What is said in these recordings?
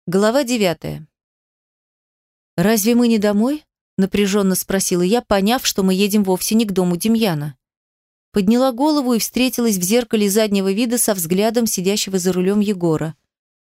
Глава 9. «Разве мы не домой?» – напряженно спросила я, поняв, что мы едем вовсе не к дому Демьяна. Подняла голову и встретилась в зеркале заднего вида со взглядом сидящего за рулем Егора.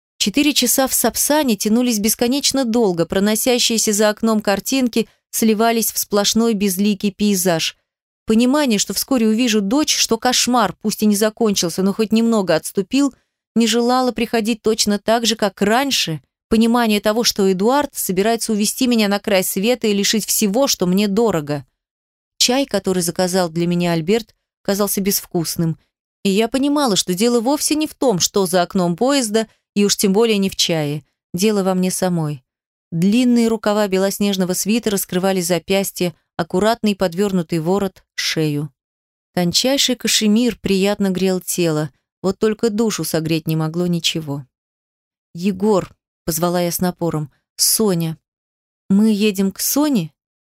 4 часа в Сапсане тянулись бесконечно долго, проносящиеся за окном картинки сливались в сплошной безликий пейзаж. Понимание, что вскоре увижу дочь, что кошмар, пусть и не закончился, но хоть немного отступил, не желала приходить точно так же, как раньше. Понимание того, что Эдуард собирается увести меня на край света и лишить всего, что мне дорого. Чай, который заказал для меня Альберт, казался безвкусным. И я понимала, что дело вовсе не в том, что за окном поезда, и уж тем более не в чае. Дело во мне самой. Длинные рукава белоснежного свитера скрывали запястье, аккуратный подвернутый ворот – шею. Тончайший кашемир приятно грел тело, вот только душу согреть не могло ничего. «Егор», – позвала я с напором, – «Соня». «Мы едем к Соне?»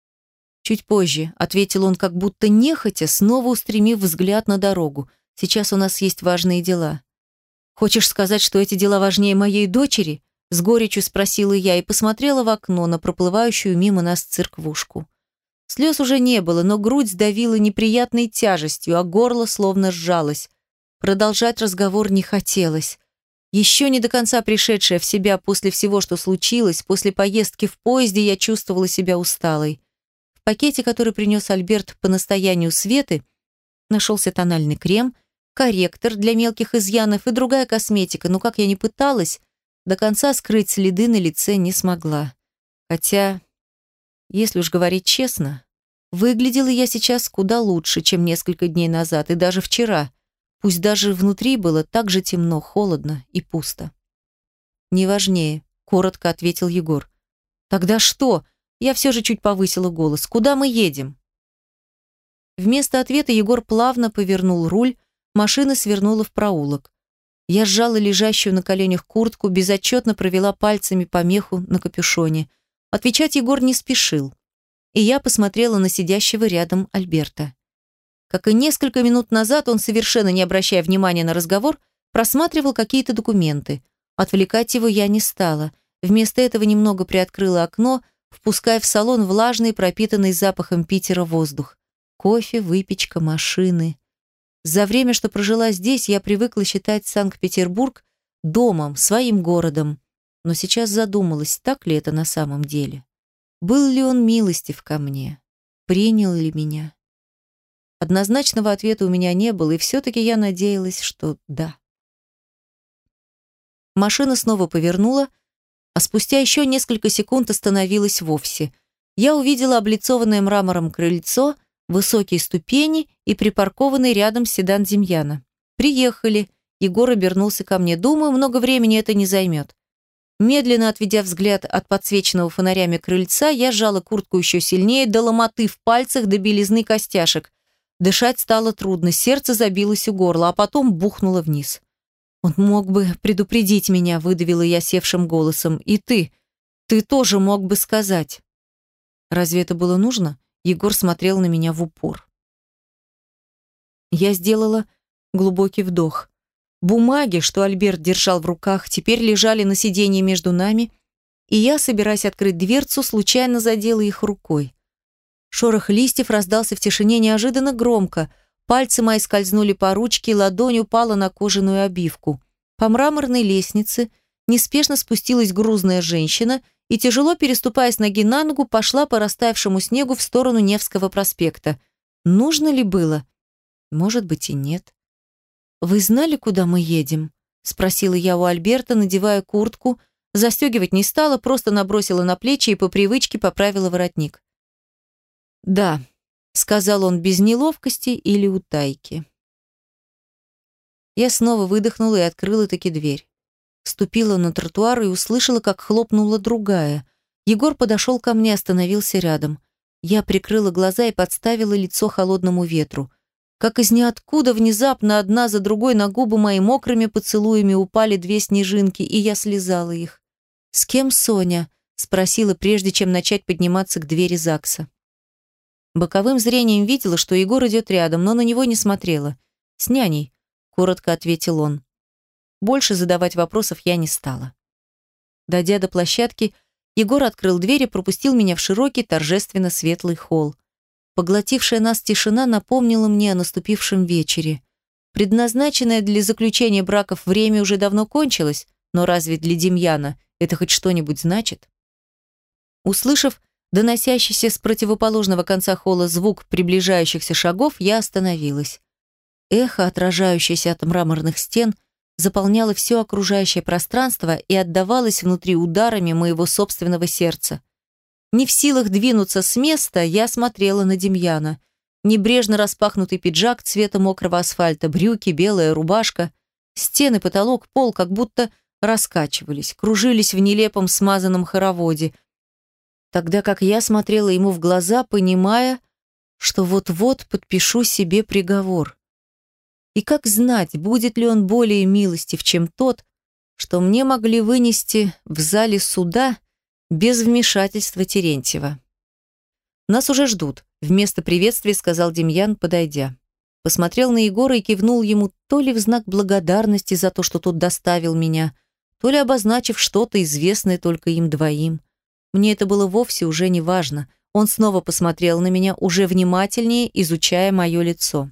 «Чуть позже», – ответил он, как будто нехотя, снова устремив взгляд на дорогу. «Сейчас у нас есть важные дела». «Хочешь сказать, что эти дела важнее моей дочери?» – с горечью спросила я и посмотрела в окно на проплывающую мимо нас церквушку. Слез уже не было, но грудь сдавила неприятной тяжестью, а горло словно сжалось. Продолжать разговор не хотелось. Еще не до конца пришедшая в себя после всего, что случилось, после поездки в поезде, я чувствовала себя усталой. В пакете, который принес Альберт по настоянию Светы, нашелся тональный крем, корректор для мелких изъянов и другая косметика, но как я ни пыталась, до конца скрыть следы на лице не смогла. Хотя, если уж говорить честно, выглядела я сейчас куда лучше, чем несколько дней назад и даже вчера. Пусть даже внутри было так же темно, холодно и пусто. «Не важнее», — коротко ответил Егор. «Тогда что?» Я все же чуть повысила голос. «Куда мы едем?» Вместо ответа Егор плавно повернул руль, машина свернула в проулок. Я сжала лежащую на коленях куртку, безотчетно провела пальцами по меху на капюшоне. Отвечать Егор не спешил. И я посмотрела на сидящего рядом Альберта. Как и несколько минут назад, он, совершенно не обращая внимания на разговор, просматривал какие-то документы. Отвлекать его я не стала. Вместо этого немного приоткрыла окно, впуская в салон влажный, пропитанный запахом Питера воздух. Кофе, выпечка, машины. За время, что прожила здесь, я привыкла считать Санкт-Петербург домом, своим городом. Но сейчас задумалась, так ли это на самом деле. Был ли он милостив ко мне? Принял ли меня? Однозначного ответа у меня не было, и все-таки я надеялась, что да. Машина снова повернула, а спустя еще несколько секунд остановилась вовсе. Я увидела облицованное мрамором крыльцо, высокие ступени и припаркованный рядом седан Демьяна. «Приехали», — Егор обернулся ко мне. «Думаю, много времени это не займет». Медленно отведя взгляд от подсвеченного фонарями крыльца, я сжала куртку еще сильнее, до ломоты в пальцах, до белизны костяшек. Дышать стало трудно, сердце забилось у горла, а потом бухнуло вниз. «Он мог бы предупредить меня», — выдавила я севшим голосом. «И ты тоже мог бы сказать». «Разве это было нужно?» Егор смотрел на меня в упор. Я сделала глубокий вдох. Бумаги, что Альберт держал в руках, теперь лежали на сиденье между нами, и я, собираясь открыть дверцу, случайно задела их рукой. Шорох листьев раздался в тишине неожиданно громко. Пальцы мои скользнули по ручке, ладонь упала на кожаную обивку. По мраморной лестнице неспешно спустилась грузная женщина и, тяжело переступая с ноги на ногу, пошла по растаявшему снегу в сторону Невского проспекта. Нужно ли было? Может быть и нет. «Вы знали, куда мы едем?» — спросила я у Альберта, надевая куртку. Застегивать не стала, просто набросила на плечи и по привычке поправила воротник. «Да», — сказал он без неловкости или утайки. Я снова выдохнула и открыла-таки дверь. Ступила на тротуар и услышала, как хлопнула другая. Егор подошел ко мне, остановился рядом. Я прикрыла глаза и подставила лицо холодному ветру. Как из ниоткуда внезапно одна за другой на губы мои мокрыми поцелуями упали 2 снежинки, и я слезала их. «С кем Соня?» — спросила, прежде чем начать подниматься к двери ЗАГСа. Боковым зрением видела, что Егор идет рядом, но на него не смотрела. «С няней», — коротко ответил он. Больше задавать вопросов я не стала. Дойдя до площадки, Егор открыл дверь и пропустил меня в широкий, торжественно светлый холл. Поглотившая нас тишина напомнила мне о наступившем вечере. Предназначенное для заключения браков время уже давно кончилось, но разве для Демьяна это хоть что-нибудь значит? Услышав доносящийся с противоположного конца холла звук приближающихся шагов, я остановилась. Эхо, отражающееся от мраморных стен, заполняло все окружающее пространство и отдавалось внутри ударами моего собственного сердца. Не в силах двинуться с места, я смотрела на Демьяна. Небрежно распахнутый пиджак цвета мокрого асфальта, брюки, белая рубашка, стены, потолок, пол как будто раскачивались, кружились в нелепом смазанном хороводе, тогда как я смотрела ему в глаза, понимая, что вот-вот подпишу себе приговор. И как знать, будет ли он более милостив, чем тот, что мне могли вынести в зале суда без вмешательства Терентьева. «Нас уже ждут», — вместо приветствия сказал Демьян, подойдя. Посмотрел на Егора и кивнул ему то ли в знак благодарности за то, что тот доставил меня, то ли обозначив что-то, известное только им двоим. Мне это было вовсе уже не важно. Он снова посмотрел на меня, уже внимательнее изучая мое лицо.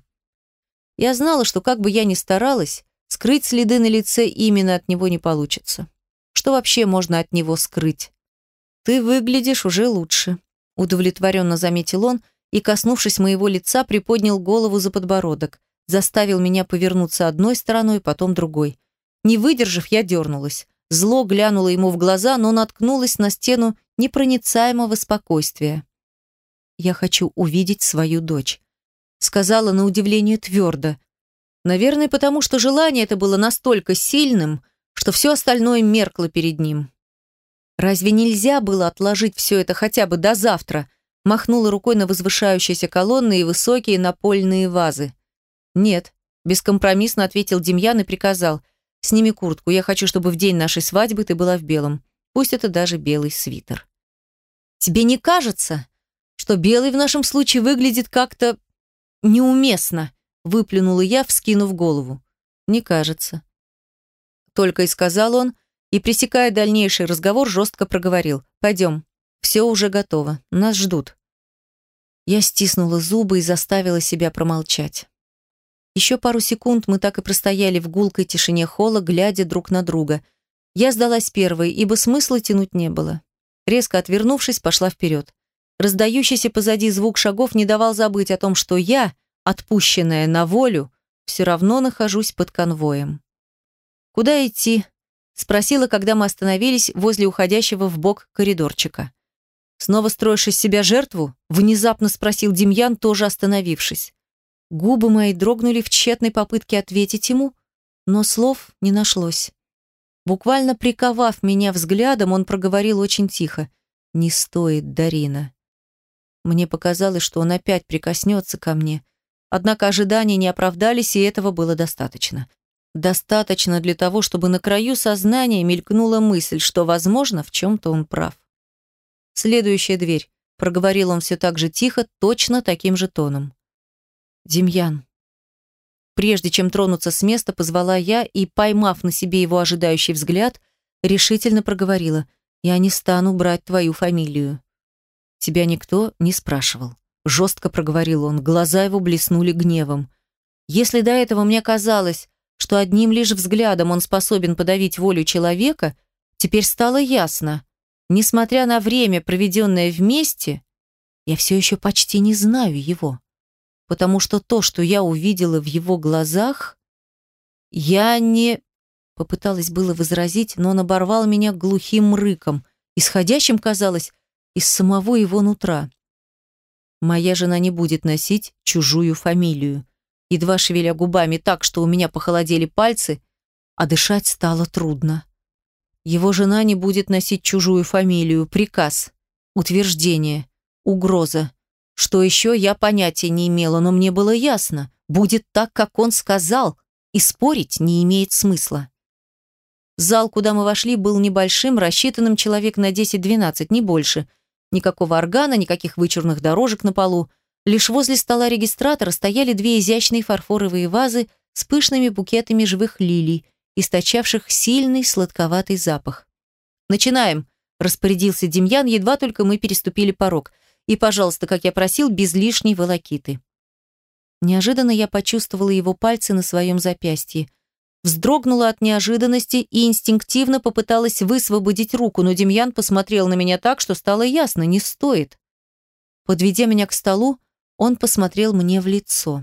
Я знала, что как бы я ни старалась, скрыть следы на лице именно от него не получится. Что вообще можно от него скрыть? «Ты выглядишь уже лучше», — удовлетворенно заметил он и, коснувшись моего лица, приподнял голову за подбородок, заставил меня повернуться одной стороной, потом другой. Не выдержав, я дернулась. Зло глянуло ему в глаза, но наткнулась на стену непроницаемого спокойствия. «Я хочу увидеть свою дочь», — сказала на удивление твердо. Наверное, потому что желание это было настолько сильным, что все остальное меркло перед ним. «Разве нельзя было отложить все это хотя бы до завтра?» Махнула рукой на возвышающиеся колонны и высокие напольные вазы. «Нет», — бескомпромиссно ответил Демьян и приказал: «Сними куртку, я хочу, чтобы в день нашей свадьбы ты была в белом. Пусть это даже белый свитер». «Тебе не кажется, что белый в нашем случае выглядит как-то неуместно?» — выплюнула я, вскинув голову. «Не кажется». Только и сказал он, и, пресекая дальнейший разговор, жестко проговорил: «Пойдем, все уже готово, нас ждут». Я стиснула зубы и заставила себя промолчать. Еще пару секунд мы так и простояли в гулкой тишине холла, глядя друг на друга. Я сдалась первой, ибо смысла тянуть не было. Резко отвернувшись, пошла вперед. Раздающийся позади звук шагов не давал забыть о том, что я, отпущенная на волю, все равно нахожусь под конвоем. «Куда идти?» — спросила, когда мы остановились возле уходящего вбок коридорчика. «Снова строишь из себя жертву?» — внезапно спросил Демьян, тоже остановившись. Губы мои дрогнули в тщетной попытке ответить ему, но слов не нашлось. Буквально приковав меня взглядом, он проговорил очень тихо: «Не стоит, Дарина». Мне показалось, что он опять прикоснется ко мне, однако ожидания не оправдались, и этого было достаточно. Достаточно для того, чтобы на краю сознания мелькнула мысль, что, возможно, в чем-то он прав. «Следующая дверь», — проговорил он все так же тихо, точно таким же тоном. «Демьян». Прежде чем тронуться с места, позвала я и, поймав на себе его ожидающий взгляд, решительно проговорила: «Я не стану брать твою фамилию». «Тебя никто не спрашивал», — жестко проговорил он, глаза его блеснули гневом. Если до этого мне казалось, что одним лишь взглядом он способен подавить волю человека, теперь стало ясно: несмотря на время, проведенное вместе, я все еще почти не знаю его. Потому что то, что я увидела в его глазах, я не... Попыталась было возразить, но он оборвал меня глухим рыком, исходящим, казалось, из самого его нутра. «Моя жена не будет носить чужую фамилию». Едва шевеля губами так, что у меня похолодели пальцы, а дышать стало трудно. Его жена не будет носить чужую фамилию. Приказ, утверждение, угроза. Что еще, я понятия не имела, но мне было ясно: будет так, как он сказал, и спорить не имеет смысла. Зал, куда мы вошли, был небольшим, рассчитанным человек на 10-12, не больше. Никакого органа, никаких вычурных дорожек на полу. Лишь возле стола регистратора стояли две изящные фарфоровые вазы с пышными букетами живых лилий, источавших сильный сладковатый запах. «Начинаем», – распорядился Демьян, едва только мы переступили порог. «И, пожалуйста, как я просил, без лишней волокиты». Неожиданно я почувствовала его пальцы на своем запястье. Вздрогнула от неожиданности и инстинктивно попыталась высвободить руку, но Демьян посмотрел на меня так, что стало ясно – не стоит. Подведя меня к столу, он посмотрел мне в лицо.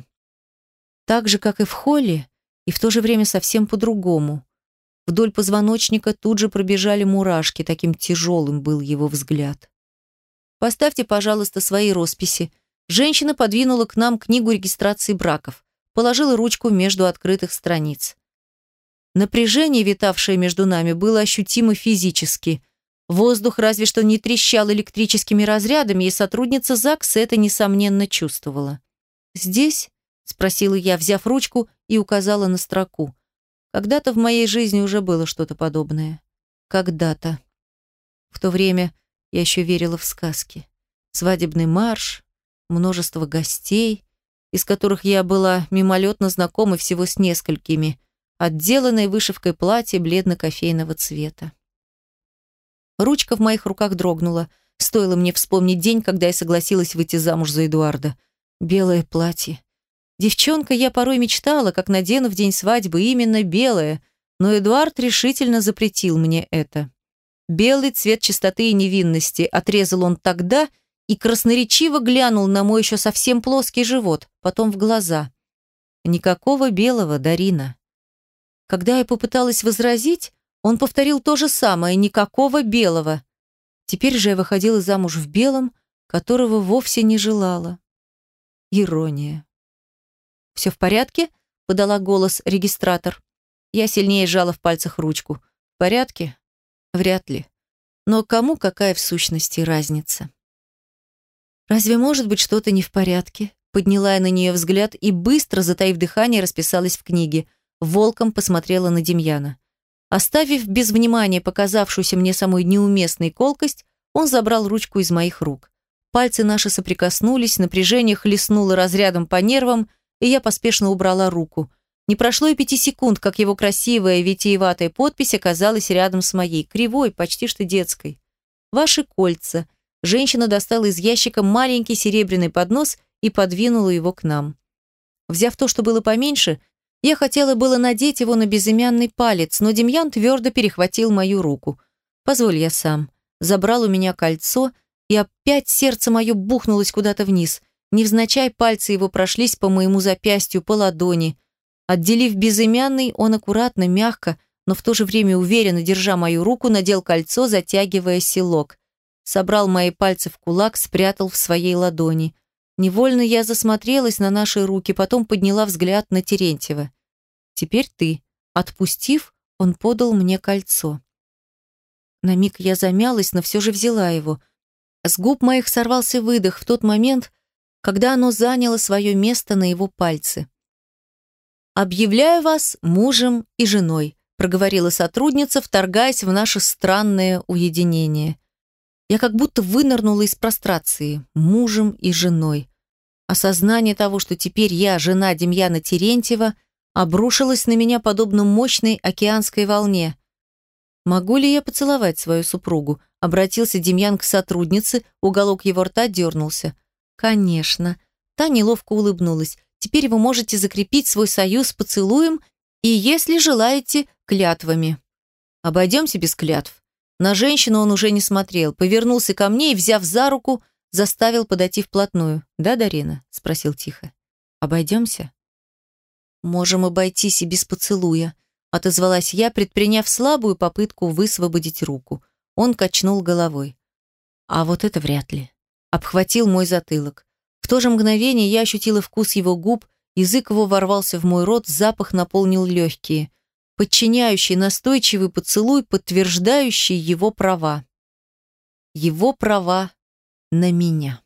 Так же, как и в холле, и в то же время совсем по-другому. Вдоль позвоночника тут же пробежали мурашки, таким тяжелым был его взгляд. «Поставьте, пожалуйста, свои росписи». Женщина подвинула к нам книгу регистрации браков, положила ручку между открытых страниц. Напряжение, витавшее между нами, было ощутимо физически. Воздух разве что не трещал электрическими разрядами, и сотрудница ЗАГСа это, несомненно, чувствовала. «Здесь?» – спросила я, взяв ручку и указала на строку. Когда-то в моей жизни уже было что-то подобное. Когда-то. В то время я еще верила в сказки. Свадебный марш, множество гостей, из которых я была мимолетно знакома всего с несколькими, отделанной вышивкой платье бледно-кофейного цвета. Ручка в моих руках дрогнула. Стоило мне вспомнить день, когда я согласилась выйти замуж за Эдуарда. Белое платье. Девчонка, я порой мечтала, как надену в день свадьбы именно белое, но Эдуард решительно запретил мне это. Белый цвет чистоты и невинности, отрезал он тогда и красноречиво глянул на мой еще совсем плоский живот, потом в глаза. Никакого белого, Дарина. Когда я попыталась возразить, он повторил то же самое, никакого белого. Теперь же я выходила замуж в белом, которого вовсе не желала. Ирония. «Все в порядке?» – подала голос регистратор. Я сильнее сжала в пальцах ручку. «В порядке? Вряд ли. Но кому какая в сущности разница?» «Разве может быть что-то не в порядке?» Подняла я на нее взгляд и, быстро, затаив дыхание, расписалась в книге. Волком посмотрела на Демьяна. Оставив без внимания показавшуюся мне самой неуместной колкость, он забрал ручку из моих рук. Пальцы наши соприкоснулись, напряжение хлестнуло разрядом по нервам, и я поспешно убрала руку. Не прошло и 5 секунд, как его красивая витиеватая подпись оказалась рядом с моей, кривой, почти что детской. «Ваши кольца». Женщина достала из ящика маленький серебряный поднос и подвинула его к нам. Взяв то, что было поменьше, я хотела было надеть его на безымянный палец, но Демьян твердо перехватил мою руку. «Позволь, я сам». Забрал у меня кольцо, и опять сердце мое бухнулось куда-то вниз. Невзначай пальцы его прошлись по моему запястью, по ладони. Отделив безымянный, он аккуратно, мягко, но в то же время уверенно, держа мою руку, надел кольцо, затягивая селок. Собрал мои пальцы в кулак, спрятал в своей ладони. Невольно я засмотрелась на наши руки, потом подняла взгляд на Терентьева. «Теперь ты». Отпустив, он подал мне кольцо. На миг я замялась, но все же взяла его. С губ моих сорвался выдох в тот момент, когда оно заняло свое место на его пальце. «Объявляю вас мужем и женой», проговорила сотрудница, вторгаясь в наше странное уединение. Я как будто вынырнула из прострации. Мужем и женой. Осознание того, что теперь я жена Демьяна Терентьева, обрушилось на меня подобно мощной океанской волне. «Могу ли я поцеловать свою супругу?» Обратился Демьян к сотруднице, уголок его рта дернулся. «Конечно». Та неловко улыбнулась. «Теперь вы можете закрепить свой союз поцелуем и, если желаете, клятвами». «Обойдемся без клятв». На женщину он уже не смотрел, повернулся ко мне и, взяв за руку, заставил подойти вплотную. «Да, Дарина?» – спросил тихо. «Обойдемся?» «Можем обойтись и без поцелуя», – отозвалась я, предприняв слабую попытку высвободить руку. Он качнул головой. «А вот это вряд ли». Обхватил мой затылок. В то же мгновение я ощутила вкус его губ, язык его ворвался в мой рот, запах наполнил легкие. Подчиняющий настойчивый поцелуй, подтверждающий его права. Его права на меня.